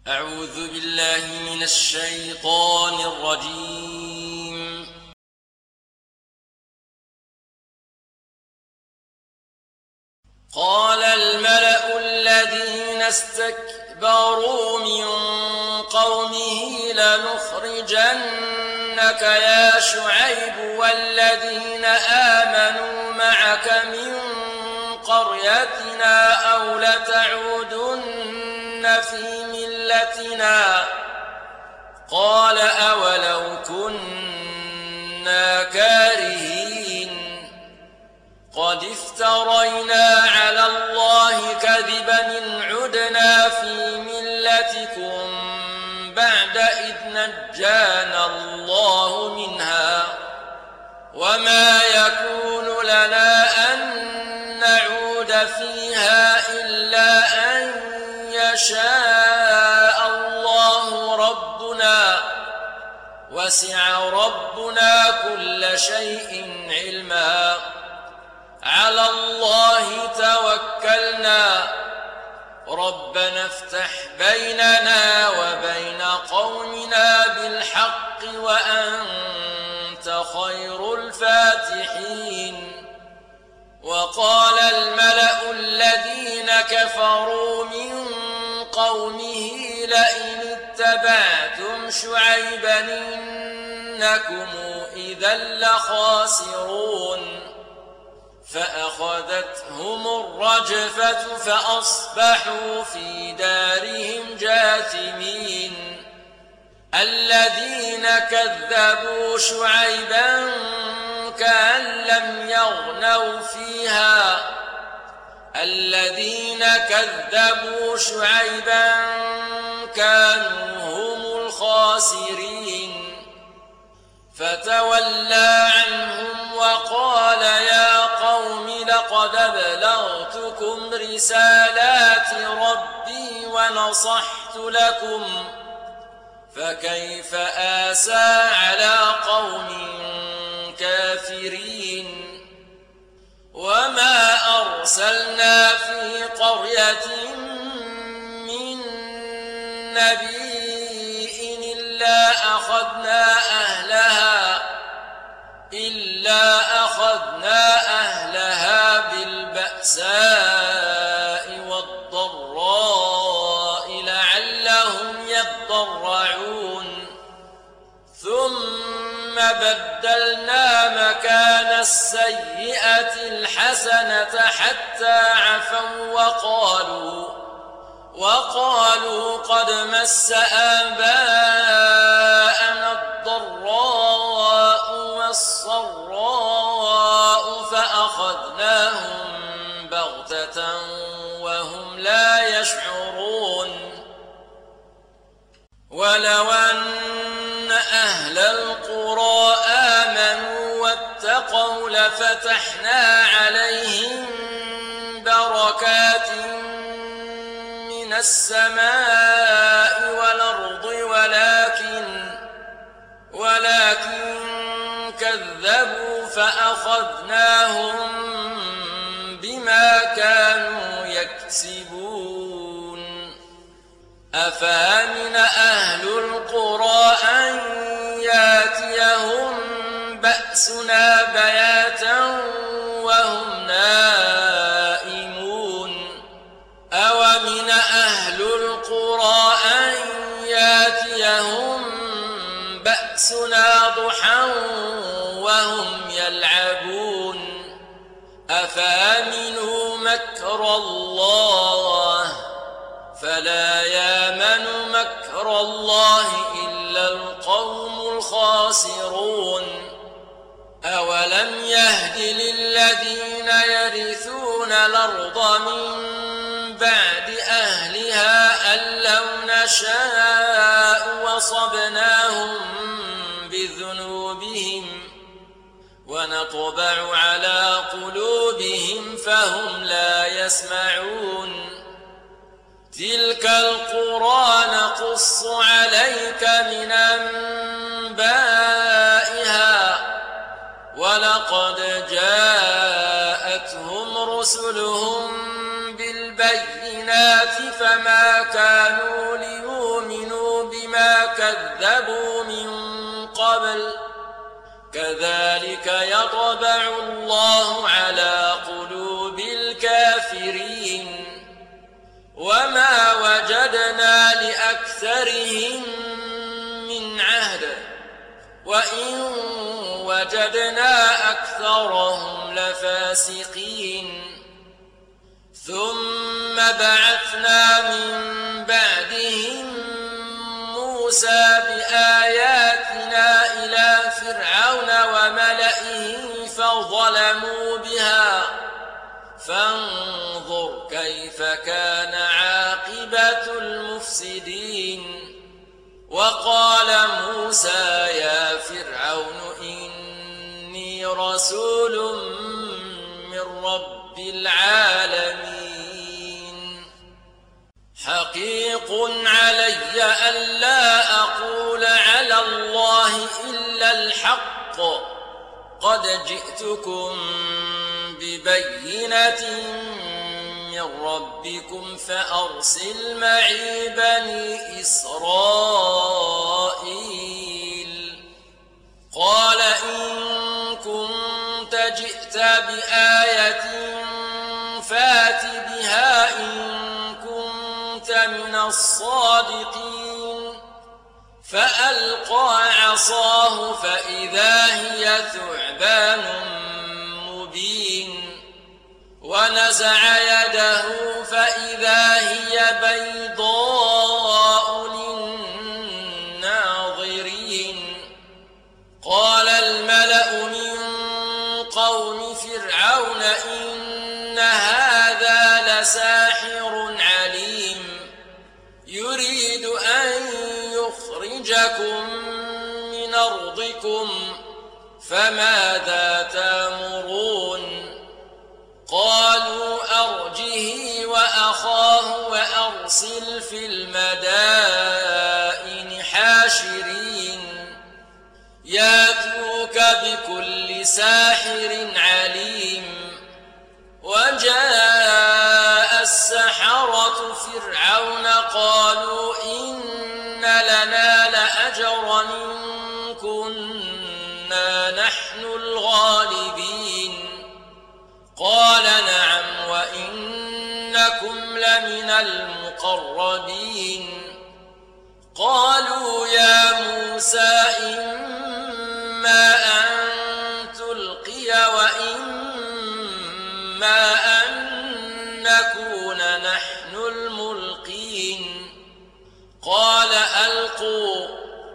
أعوذ بالله من الشيطان الرجيم. قال الملأ الذين استكبروا من قومه لنخرجنك يا شعيب والذين آمنوا معك من قريتنا أو لتعودن في ملتنا. قال أولو كنا كارهين قد افترينا على الله كذبا إن عدنا في ملتكم بعد إذ نجانا الله منها وما يكون لنا أن نعود فيها إلا أن يشاء الله ربنا وسع ربنا كل شيء علما على الله توكلنا ربنا افتح بيننا وبين قومنا بالحق وأنت خير الفاتحين. وقال الملأ الذين كفروا من قومه لئن اتبعتم شعيبا إنكم إذا لخاسرون. فأخذتهم الرجفة فأصبحوا في دارهم جاثمين. الذين كذبوا شعيبا كأن لم يغنوا فيها. الذين كذبوا شعيبا كانوا هم الخاسرين. فتولى عنهم وقال يا قوم لقد أبلغتكم رسالات ربي ونصحت لكم فكيف آسى على قوم كافرين. وما أرسلنا في قرية من نبي إلا أخذنا أهلها بالبأساء والضراء لعلهم يضرعون. ثم بدلنا مكان السيئة الحسنة حتى عفوا وقالوا قد مس آباءنا الضراء والصراء فأخذناهم بغتة وهم لا يشعرون. ولو أن أهل القرى آمنوا واتقوا لفتحنا عليهم بركات من السماء والأرض ولكن كذبوا فأخذناهم بما كانوا يكسبون. أفأمن أهل القرى أن ياتيهم بأسنا بياتا وهم نائمون. أومن أهل القرى أن ياتيهم بأسنا ضحى وهم يلعبون. أفأمنوا مكر الله فلا يامن مكر الله إلا القوم الخاسرون. أولم يهد للذين يرثون الأرض من بعد أهلها أن لو نشاء وصبناهم بذنوبهم ونطبع على قلوبهم فهم لا يسمعون. تلك القرى نقص عليك من أنبائها ولقد جاءتهم رسلهم بالبينات فما كانوا ليؤمنوا بما كذبوا من قبل كذلك يطبع الله على قلوب الكافرين وما وجدنا لأكثرهم من عهد وإن وجدنا أكثرهم لفاسقين ثم بعثنا من بعدهم موسى بآياتنا إلى فرعون وملئه فظلموا بها فانظر كيف كان عاقبة المفسدين وقال موسى يا فرعون إني رسول من رب العالمين حقيق علي ألا أقول على الله إلا الحق قد جئتكم ببينة من ربكم فأرسل معي بني إسرائيل قال إن كنت جئت بآية فات بها إن كنت من الصادقين فألقى عصاه فإذا هي ثعبان مبين ونزع يده فإذا هي بيضاء للناظرين قال الملأ من قوم فرعون إن هذا لساحر عليم يريد أن يخرجكم من أرضكم فماذا تأمرون قالوا أرجه وأخاه وأرسل في المدائن حاشرين ياتوك بكل ساحر عليم وجاء السحرة فرعون قالوا إن لنا لأجرا إن كنا نحن الغالبين قال نعم وإنكم لمن المقربين قالوا يا موسى إما أن تلقي وإما أن نكون نحن الملقين قال ألقوا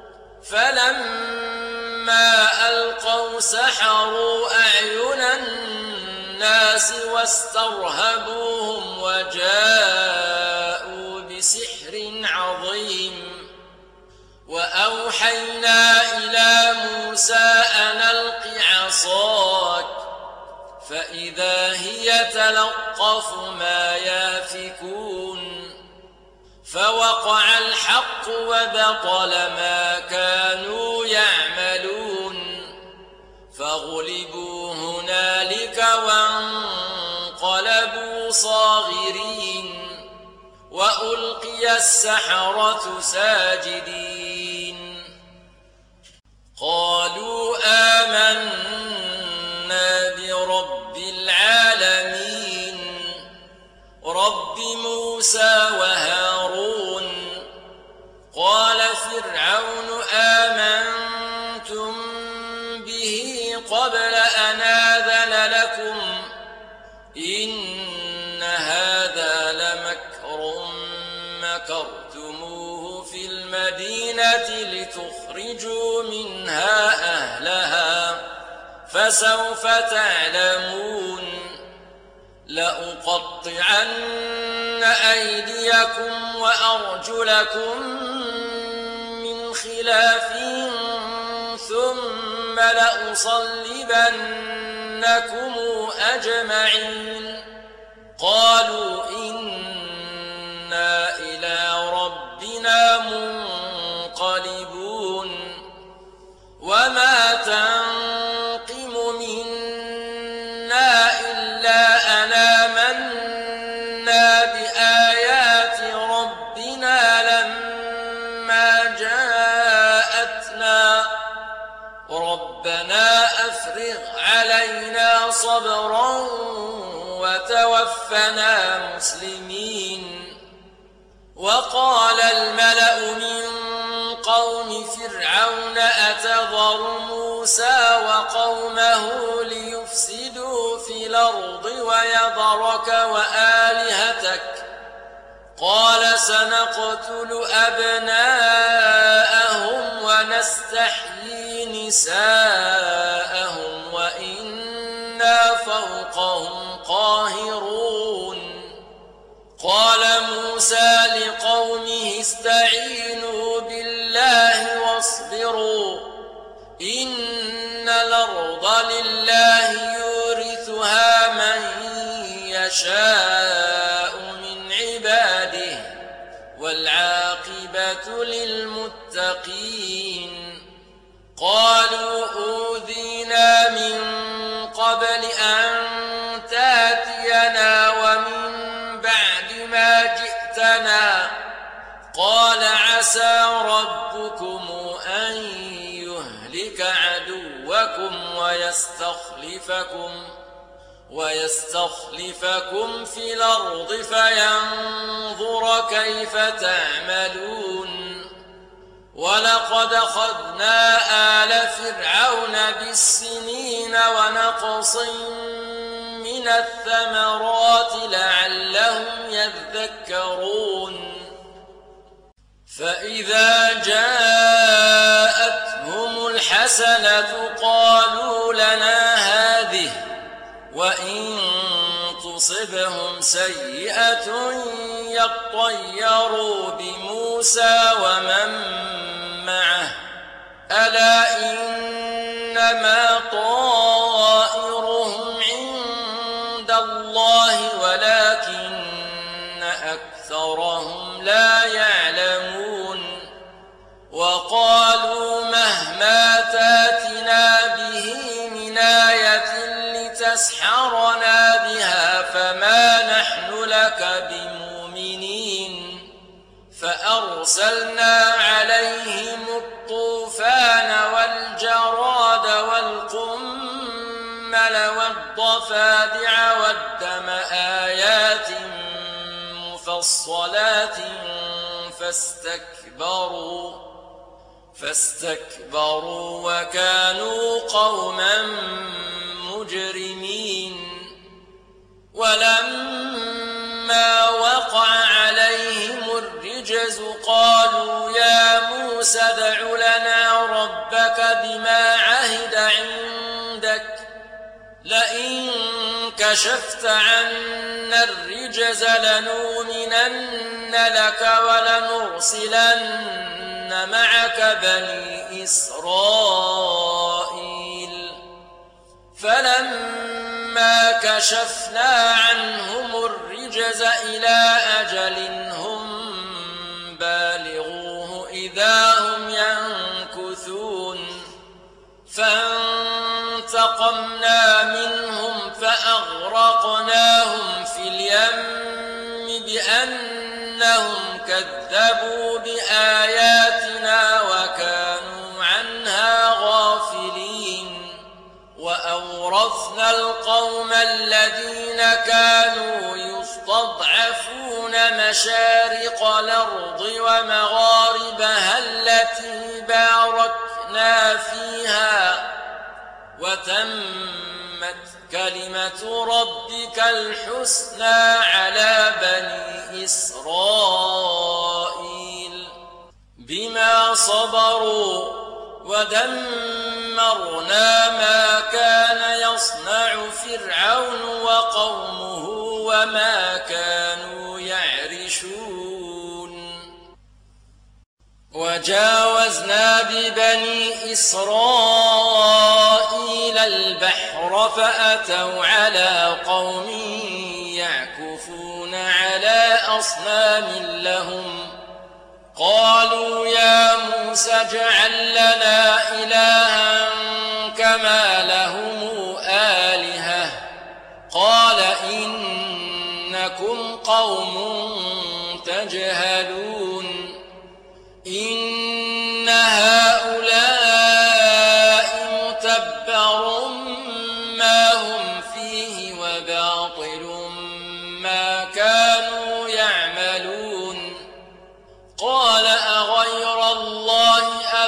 فلما ألقوا سحروا أعين الناس واسترهبوهم وجاءوا بسحر عظيم وأوحينا إلى موسى أن ألق عصاك فإذا هي تلقف ما يافكون فوقع الحق وبطل ما كانوا يعملون فغلبوا هنالك وانقلبوا صاغرين وألقي السحرة ساجدين قالوا آمنا برب العالمين رب موسى وهارون قال فرعون آمنتم به قبل أن آذن لكم إن هذا لمكر مكرتموه في المدينة لتخرجوا منها أهلها فسوف تعلمون لأقطعن أيديكم وأرجلكم من خلاف ثم لأصلبنكم أجمعين قالوا إنا إلى ربنا منقلبون وما تنقم منا إلا أن آمنا بآيات ربنا لما جاءتنا علينا صبرا وتوفنا مسلمين. وقال الملأ من قوم فرعون أتذر موسى وقومه ليفسدوا في الأرض ويذرك وآلهتك قال سنقتل أبناءهم ونستحيي نساءهم وإنا فوقهم قاهرون. قال موسى لقومه استعينوا بالله واصبروا إن الأرض لله يورثها من يشاء من عباده والعاقبة للمتقين. قالوا أوذينا من قبل أن تاتينا ومن بعد ما جئتنا قال عسى ربكم أن يهلك عدوكم ويستخلفكم في الأرض فينظر كيف تعملون. ولقد أخذنا آل فرعون بالسنين ونقص من الثمرات لعلهم يذكرون. فإذا جاءتهم الحسنة قالوا لنا هذه وإن تصبهم سيئة يطيروا بموسى ومن معه ألا إنما طائرهم عند الله ولكن أكثرهم لا يعلمون. وقالوا مهما تاتنا به من آية لتسحرنا بها فما نحن لك بمؤمنين. فأرسلنا عليهم الطوفان والجراد والقمل والضفادع والدم آيات مفصلات فاستكبروا وكانوا قوما مجرمين. ولما وقع عليهم الرجز قالوا يا موسى ادع لنا ربك بما عهد عندك لئن كشفت عنا الرجز لنؤمنن لك ولنرسلن معك بني إسرائيل. فلما كشفنا عنهم الرجز إلى أجل هم بالغوه إذا هم ينكثون. فانتقمنا منهم فأغرقناهم في اليم بأنهم كذبوا بآياتنا وكانوا عنها غافلين. وأورثنا القوم الذين كانوا يستضعفون مشارق الأرض ومغاربها التي باركنا فيها وتمت كلمة ربك الحسنى على بني إسرائيل بما صبروا ودمرنا ما كان يصنع فرعون وقومه وما كانوا يعرشون. وجاوزنا ببني إسرائيل البحر فأتوا على قوم يعكفون على أصنام لهم قالوا يا موسى اجعل لنا إلها كما لهم آلهة قال إنكم قوم تجهلون. إن هؤلاء متبر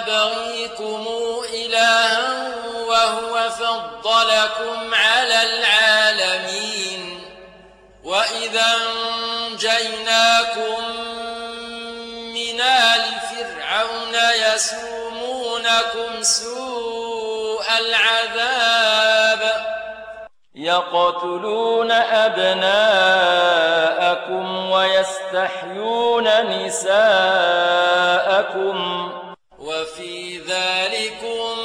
أبغيكم إلها وهو فضلكم على العالمين وإذا أنجيناكم من آل فرعون يسومونكم سوء العذاب يقتلون أبناءكم ويستحيون نساءكم وفي ذلكم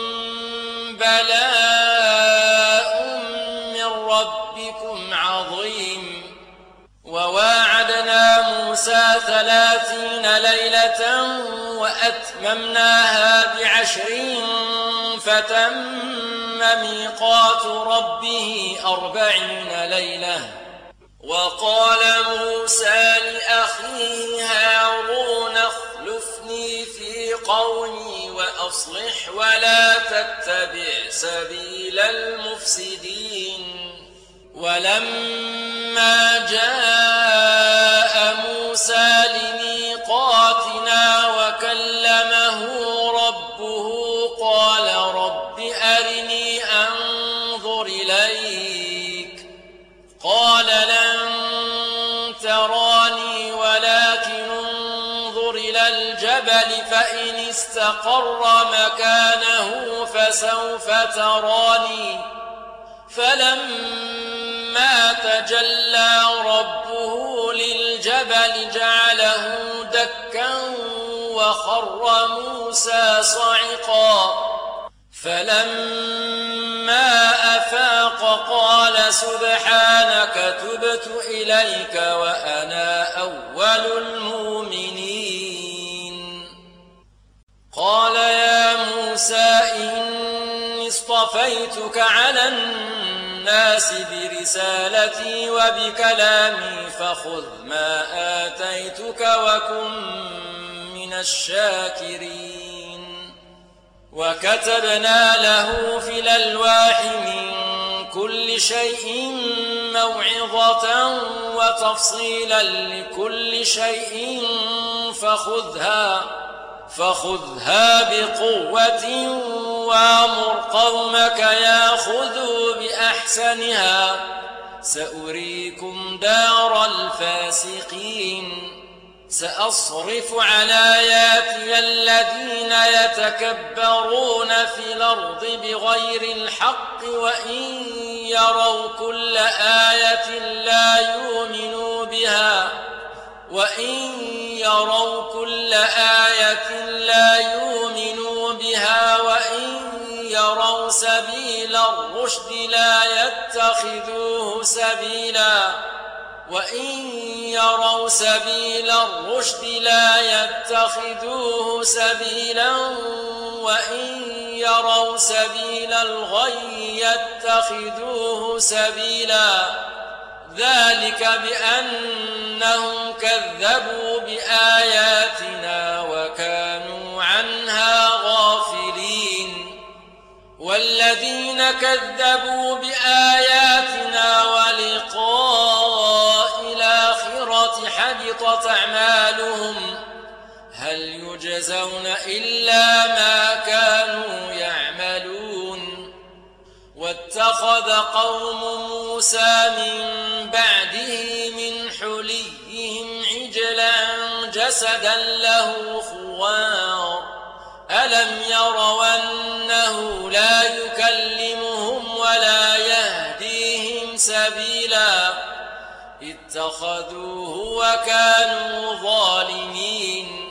بلاء من ربكم عظيم وواعدنا موسى 30 ليلة وأتممناها ب10 فتم ميقات ربه 40 ليلة وقال موسى لأخيه هارون اخلفني في قومي وأصلح ولا تتبع سبيل المفسدين ولما جاء موسى لميقاتنا وكلمه ربه قال رب أرني أنظر إليك قال لن تراني ولكن انظر إلى الجبل فإن استقر مكانه فسوف تراني فلما تجلى ربه للجبل جعله دكا وخر موسى صعقا فلما أفاق قال سبحانك تبت إليك وأنا أول المؤمنين قال يا موسى إني اصطفيتك على الناس برسالتي وبكلامي فخذ ما آتيتك وكن من الشاكرين وكتبنا له في الألواح من كل شيء موعظة وتفصيلا لكل شيء فخذها بقوة وامر قومك ياخذوا بأحسنها سأريكم دار الفاسقين سأصرف عن آياتي الذين يتكبرون في الأرض بغير الحق وإن يروا كل آية لا يؤمنوا بها وإن يروا سبيل الرشد لا يتخذوه سبيلا وإن يروا سبيل الغي يتخذوه سبيلا ذلك بأنهم كذبوا بآياتنا وكانوا عنها غافلين والذين كذبوا بآياتنا ولقاء الآخرة حبطت أعمالهم هل يجزون إلا ما كانوا يعملون واتخذ قوم موسى من بعده من حليهم عجلا جسدا له خوار ألم يروا أنه لا يكلمهم ولا يهديهم سبيلا اتخذوه وكانوا ظالمين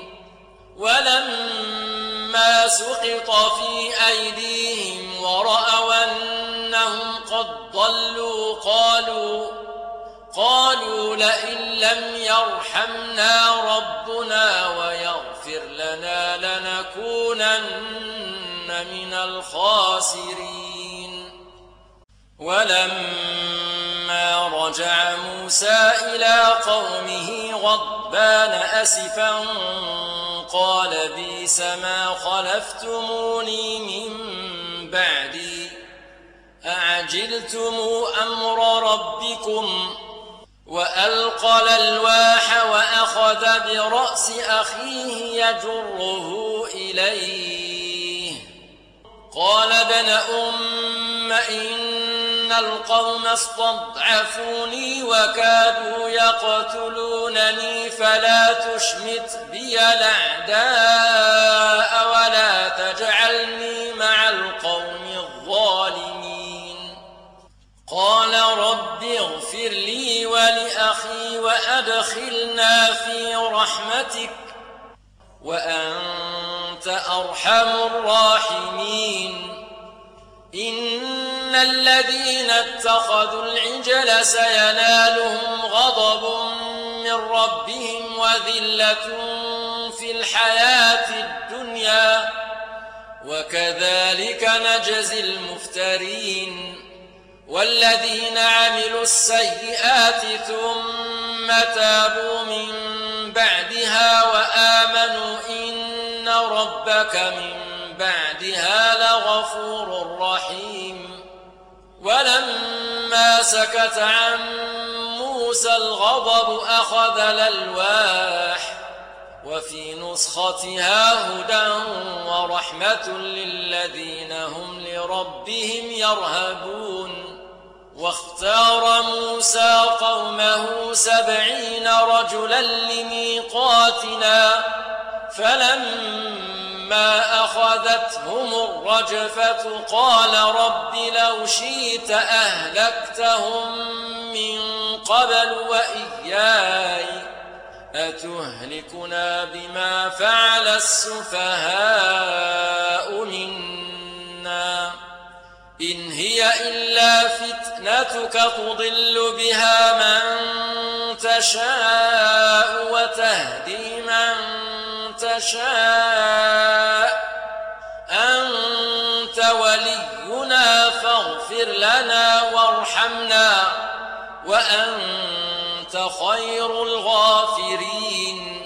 ولما سقط في أيديهم ورأوا أنهم قد ضلوا قالوا لئن لم يرحمنا ربنا ويغفر لنا لنكونن من الخاسرين ولما رجع موسى إلى قومه غضبان أسفا قال بئس ما خلفتموني من بعدي أعجلتم أمر ربكم وألقى الألواح وأخذ برأس أخيه يجره إليه قال ابن أم إن القوم استضعفوني وكادوا يقتلونني فلا تشمت بي الأعداء ولا تجعلني مع القوم الظالمين قال رب اغفر لي ولأخي وأدخلنا في رحمتك وأنت أرحم الراحمين إن الذين اتخذوا العجل سينالهم غضب من ربهم وذلة في الحياة الدنيا وكذلك نجزي المفترين والذين عملوا السيئات ثم تابوا من بعدها وآمنوا إن ربك من بعدها لغفور رحيم ولما سكت عن موسى الغضب أخذ الألواح وفي نسختها هدى ورحمة للذين هم لربهم يرهبون واختار موسى قومه 70 رجلا لميقاتنا فلما أخذتهم الرجفة قال رب لو شئت أهلكتهم من قبل وإياي أتهلكنا بما فعل السفهاء منا إن هي إلا فتنتك تضل بها من تشاء وتهدي من تشاء أنت ولينا فاغفر لنا وارحمنا وأنت خير الغافرين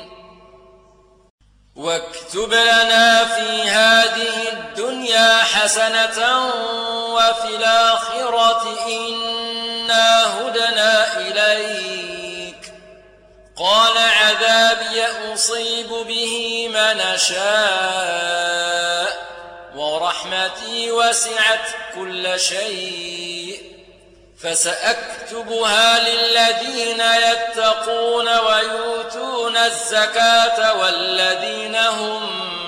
واكتب لنا في هذه الدنيا حسنة وفي الآخرة إنا هدنا إليك قال عذابي أصيب به من أشاء ورحمتي وسعت كل شيء فسأكتبها للذين يتقون ويؤتون الزكاة والذين هم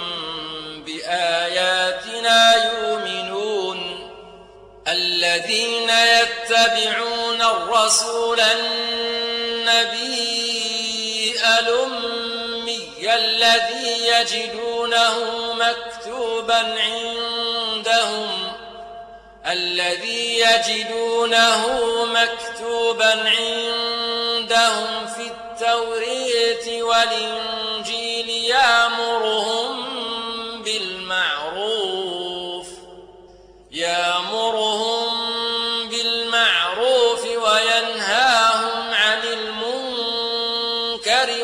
بآياتنا يؤمنون الذين يتبعون الرسول النبي الأمي الذي يجدونه مكتوبا عندهم في التوراة والإنجيل يأمرهم بالمعروف وينهاهم عن المنكر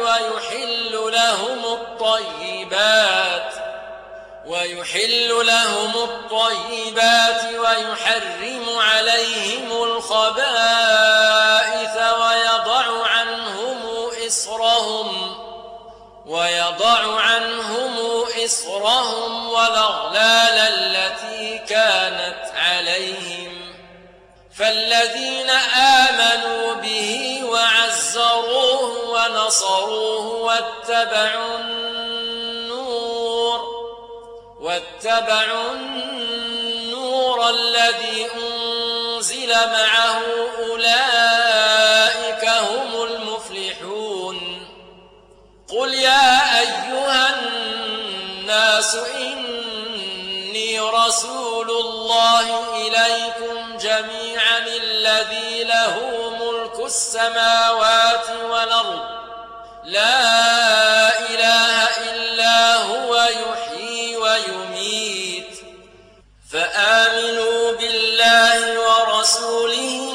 ويحل لهم الطيبات ويحرم عليهم الخبائث ويضع عنهم إصرهم والأغلال التي كانت عليهم فالذين آمنوا به وعزروه ونصروه واتبعوا النور الذي أنزل معه أولئك هم المفلحون قل يا أيها الناس إني رسول الله إليكم جميعا الذي له ملك السماوات والأرض لا إله إلا هو يحيي ويميت فآمنوا بالله ورسوله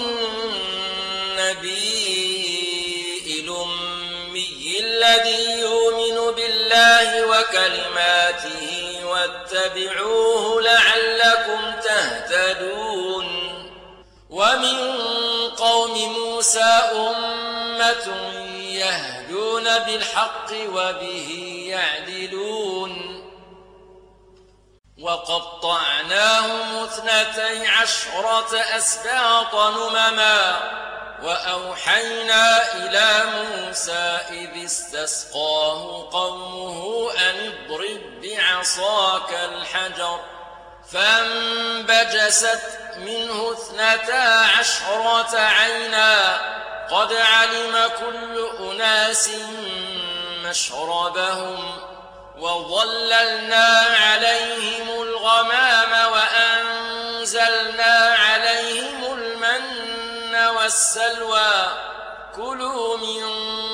النبي الأمي الذي يؤمن بالله وكلماته واتبعوه لعلكم تهتدون ومن قوم موسى أمة يهدون بالحق وبه يعدلون وقطعناهم 12 أسباط أمما وأوحينا إلى موسى إذ استسقاه قومه أن اضرب بعصاك الحجر فانبجست منه 12 عينا قد علم كل أناس مشربهم وظللنا عليهم الغمام وأنزلنا عليهم المن والسلوى كلوا من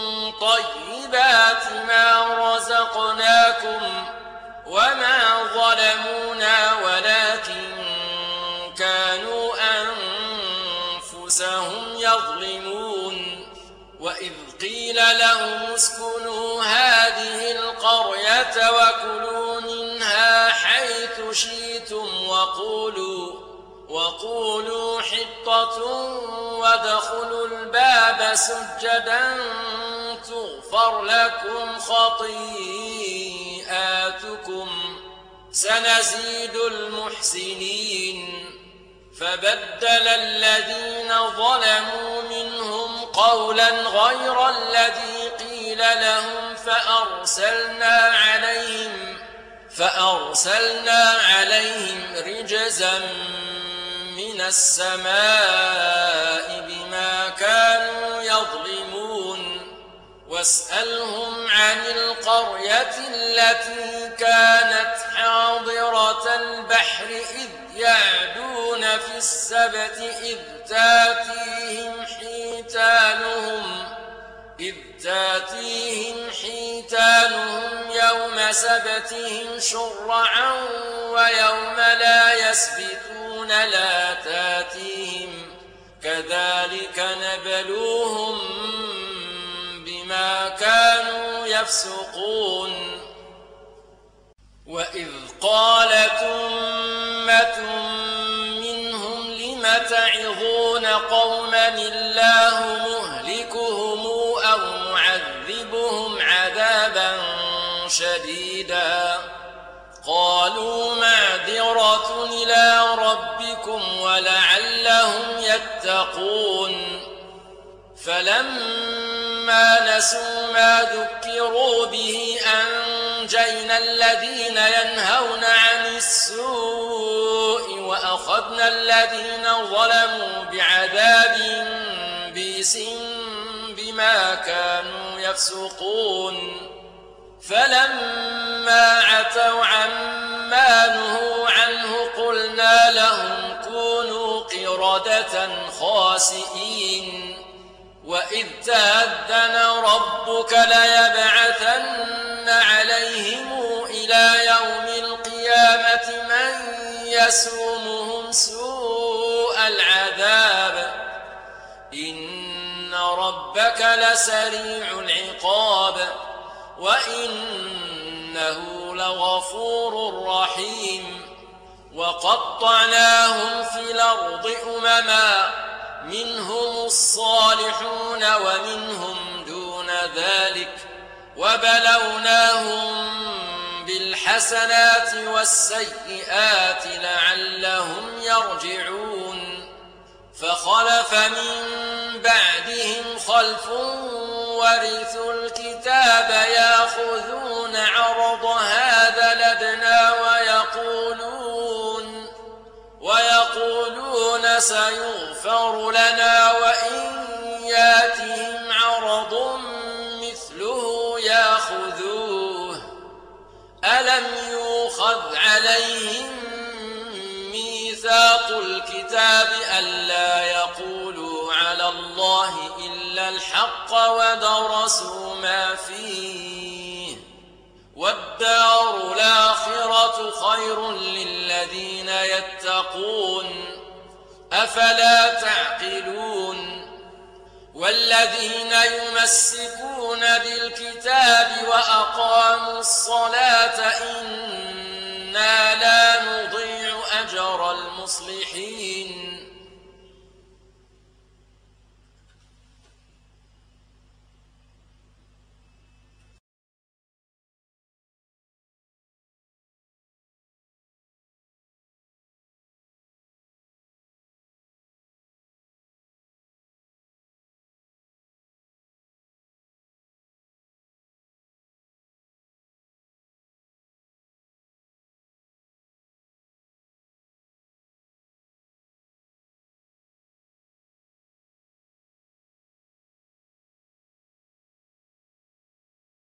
طيبات ما رزقناكم وما ظلمونا ولكن كانوا أنفسهم يظلمون وإذ قيل لهم اسكنوا هذه القرية وكلوا منها حيث شئتم وقولوا حطة وادخلوا الباب سجدا تغفر لكم خطيئاتكم سنزيد المحسنين فبدل الذين ظلموا منهم قولا غير الذي قيل لهم فأرسلنا عليهم رجزا من السماء بما كانوا يظلمون واسألهم عن القرية التي كانت حاضرة البحر إذ يعدون في السبت إذ تاتيهم حيتانهم يوم سبتهم شرعا ويوم لا يسبتون لا تاتيهم كذلك نبلوهم بما كانوا يفسقون وإذ قالت أمة منهم لم تعظون قوما الله مهلكهم أو معذبهم عذابا شديدا قالوا معذرة إلى ربكم ولعلهم يتقون فلما نسوا ما ذكروا به أنجينا الذين ينهون عن السوء وأخذنا الذين ظلموا بعذاب بئس بما كانوا يفسقون فلما عتوا عما نهوا عنه قلنا لهم كونوا قردة خاسئين وإذ تأذن ربك ليبعثن عليهم إلى يوم القيامة من يسومهم سوء العذاب إن ربك لسريع العقاب وإنه لغفور رحيم وقطعناهم في الأرض أمما منهم الصالحون ومنهم دون ذلك وبلوناهم بالحسنات والسيئات لعلهم يرجعون فخلف من بعدهم خلف ورثوا الكتاب يأخذون عرض هذا الأدنى ويقولون سيغفر لنا وإن ياتهم عرض مثله يأخذوه ألم يؤخذ عليهم ميثاق الكتاب ألا يقولوا على الله إلا الحق ودرسوا ما فيه والدار الآخرة خير للذين يتقون أفلا تعقلون والذين يمسكون بالكتاب وأقاموا الصلاة إنا لا نضيع أجر المصلحين